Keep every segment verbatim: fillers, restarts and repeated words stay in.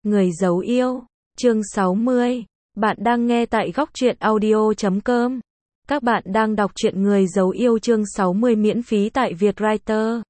Người giấu yêu, chương sáu mươi. Bạn đang nghe tại góc truyện audio chấm com. Các bạn đang đọc truyện Người giấu yêu chương sáu mươi miễn phí tại Vietwriter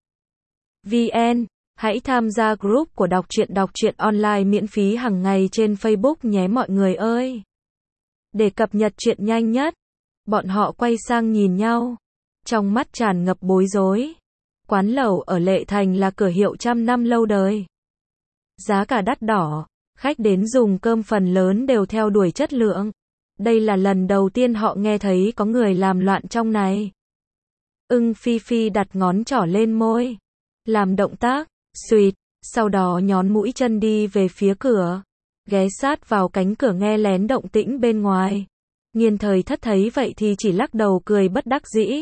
vê en. Hãy tham gia group của đọc truyện đọc truyện online miễn phí hàng ngày trên Facebook nhé mọi người ơi. Để cập nhật truyện nhanh nhất, bọn họ quay sang nhìn nhau, trong mắt tràn ngập bối rối. Quán lẩu ở Lệ Thành là cửa hiệu trăm năm lâu đời. Giá cả đắt đỏ, khách đến dùng cơm phần lớn đều theo đuổi chất lượng. Đây là lần đầu tiên họ nghe thấy có người làm loạn trong này. Ưng Phi Phi đặt ngón trỏ lên môi, làm động tác, suýt, sau đó nhón mũi chân đi về phía cửa, ghé sát vào cánh cửa nghe lén động tĩnh bên ngoài. Nghiên Thời Thất thấy vậy thì chỉ lắc đầu cười bất đắc dĩ.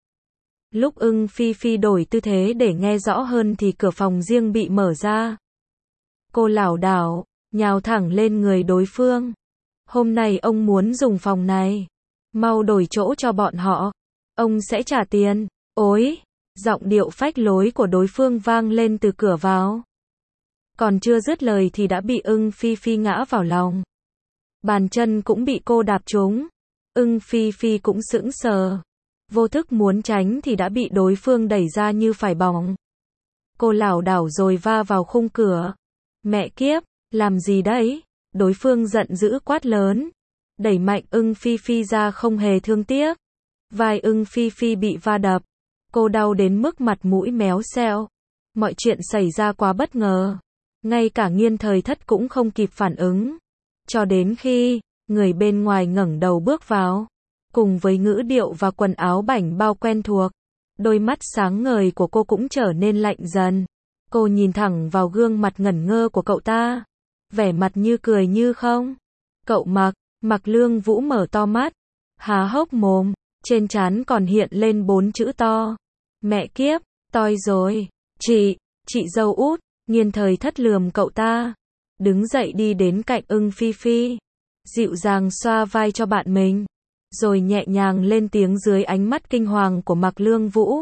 Lúc Ưng Phi Phi đổi tư thế để nghe rõ hơn thì cửa phòng riêng bị mở ra. Cô lảo đảo, nhào thẳng lên người đối phương. Hôm nay ông muốn dùng phòng này. Mau đổi chỗ cho bọn họ. Ông sẽ trả tiền. Ối! Giọng điệu phách lối của đối phương vang lên từ cửa vào. Còn chưa dứt lời thì đã bị Ưng Phi Phi ngã vào lòng. Bàn chân cũng bị cô đạp trúng. Ưng Phi Phi cũng sững sờ. Vô thức muốn tránh thì đã bị đối phương đẩy ra như phải bỏng. Cô lảo đảo rồi va vào khung cửa. Mẹ kiếp, làm gì đấy? Đối phương giận dữ quát lớn. Đẩy mạnh Ưng Phi Phi ra không hề thương tiếc. Vai Ưng Phi Phi bị va đập. Cô đau đến mức mặt mũi méo xẹo. Mọi chuyện xảy ra quá bất ngờ. Ngay cả Nghiên Thời Thất cũng không kịp phản ứng. Cho đến khi, người bên ngoài ngẩng đầu bước vào. Cùng với ngữ điệu và quần áo bảnh bao quen thuộc. Đôi mắt sáng ngời của cô cũng trở nên lạnh dần. Cô nhìn thẳng vào gương mặt ngẩn ngơ của cậu ta. Vẻ mặt như cười như không. Cậu Mặc, Mặc Lương Vũ mở to mắt. Há hốc mồm, trên trán còn hiện lên bốn chữ to. Mẹ kiếp, toi rồi. Chị, chị dâu út. Nghiên Thời Thất lườm cậu ta. Đứng dậy đi đến cạnh Ưng Phi Phi. Dịu dàng xoa vai cho bạn mình. Rồi nhẹ nhàng lên tiếng dưới ánh mắt kinh hoàng của Mặc Lương Vũ.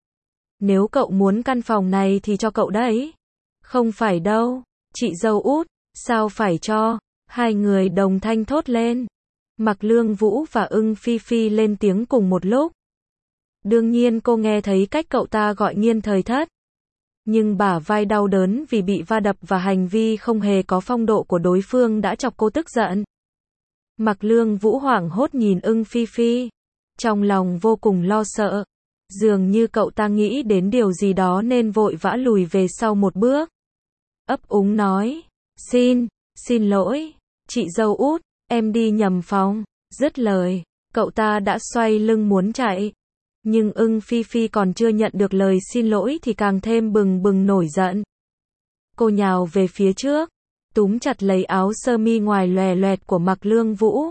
Nếu cậu muốn căn phòng này thì cho cậu đấy. Không phải đâu, chị dâu út, sao phải cho? Hai người đồng thanh thốt lên. Mặc Lương Vũ và Ưng Phi Phi lên tiếng cùng một lúc. Đương nhiên cô nghe thấy cách cậu ta gọi Nghiên Thời Thất. Nhưng bả vai đau đớn vì bị va đập và hành vi không hề có phong độ của đối phương đã chọc cô tức giận. Mặc Lương Vũ hoảng hốt nhìn Ưng Phi Phi. Trong lòng vô cùng lo sợ. Dường như cậu ta nghĩ đến điều gì đó nên vội vã lùi về sau một bước. Ấp úng nói. Xin, xin lỗi, chị dâu út, em đi nhầm phòng. Dứt lời, cậu ta đã xoay lưng muốn chạy. Nhưng Ưng Phi Phi còn chưa nhận được lời xin lỗi thì càng thêm bừng bừng nổi giận. Cô nhào về phía trước, túm chặt lấy áo sơ mi ngoài lòe loẹt của Mặc Lương Vũ.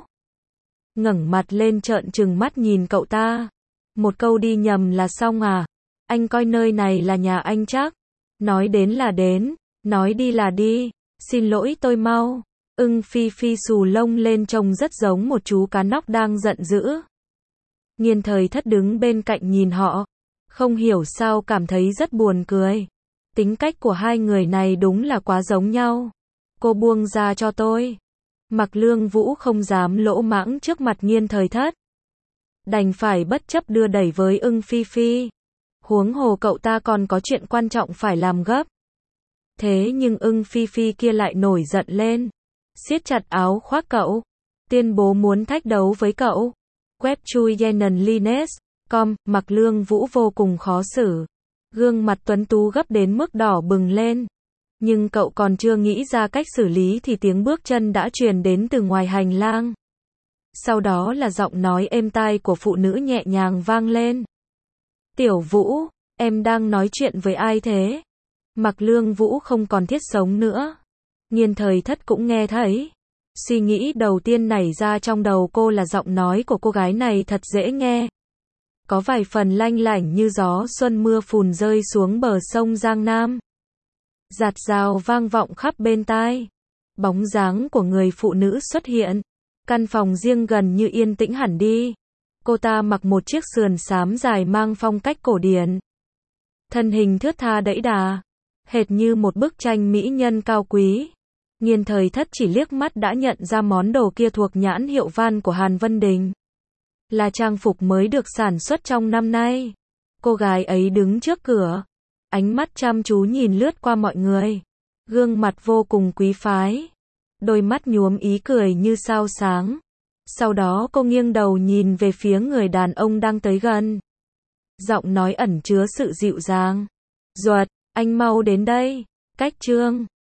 Ngẩng mặt lên trợn trừng mắt nhìn cậu ta. Một câu đi nhầm là xong à? Anh coi nơi này là nhà anh chắc. Nói đến là đến, nói đi là đi. Xin lỗi tôi mau. Ưng Phi Phi xù lông lên trông rất giống một chú cá nóc đang giận dữ. Nghiên Thời Thất đứng bên cạnh nhìn họ. Không hiểu sao cảm thấy rất buồn cười. Tính cách của hai người này đúng là quá giống nhau. Cô buông ra cho tôi. Mặc Lương Vũ không dám lỗ mãng trước mặt Nghiên Thời Thất. Đành phải bất chấp đưa đẩy với Ưng Phi Phi. Huống hồ cậu ta còn có chuyện quan trọng phải làm gấp. Thế nhưng Ưng Phi Phi kia lại nổi giận lên. Siết chặt áo khoác cậu. Tuyên bố muốn thách đấu với cậu. Web chui Yenan Lines, com, Mặc Lương Vũ vô cùng khó xử. Gương mặt tuấn tú gấp đến mức đỏ bừng lên. Nhưng cậu còn chưa nghĩ ra cách xử lý thì tiếng bước chân đã truyền đến từ ngoài hành lang. Sau đó là giọng nói êm tai của phụ nữ nhẹ nhàng vang lên. Tiểu Vũ, em đang nói chuyện với ai thế? Mặc Lương Vũ không còn thiết sống nữa. Nghiên Thời Thất cũng nghe thấy. Suy nghĩ đầu tiên nảy ra trong đầu cô là giọng nói của cô gái này thật dễ nghe. Có vài phần lanh lảnh như gió xuân mưa phùn rơi xuống bờ sông Giang Nam. Rạt rào vang vọng khắp bên tai. Bóng dáng của người phụ nữ xuất hiện. Căn phòng riêng gần như yên tĩnh hẳn đi. Cô ta mặc một chiếc sườn xám dài mang phong cách cổ điển. Thân hình thướt tha đẫy đà. Hệt như một bức tranh mỹ nhân cao quý. Nghiên Thời Thất chỉ liếc mắt đã nhận ra món đồ kia thuộc nhãn hiệu van của Hàn Vân Đình. Là trang phục mới được sản xuất trong năm nay. Cô gái ấy đứng trước cửa, ánh mắt chăm chú nhìn lướt qua mọi người. Gương mặt vô cùng quý phái. Đôi mắt nhuốm ý cười như sao sáng. Sau đó cô nghiêng đầu nhìn về phía người đàn ông đang tới gần. Giọng nói ẩn chứa sự dịu dàng. Duật, anh mau đến đây. Cách Trương.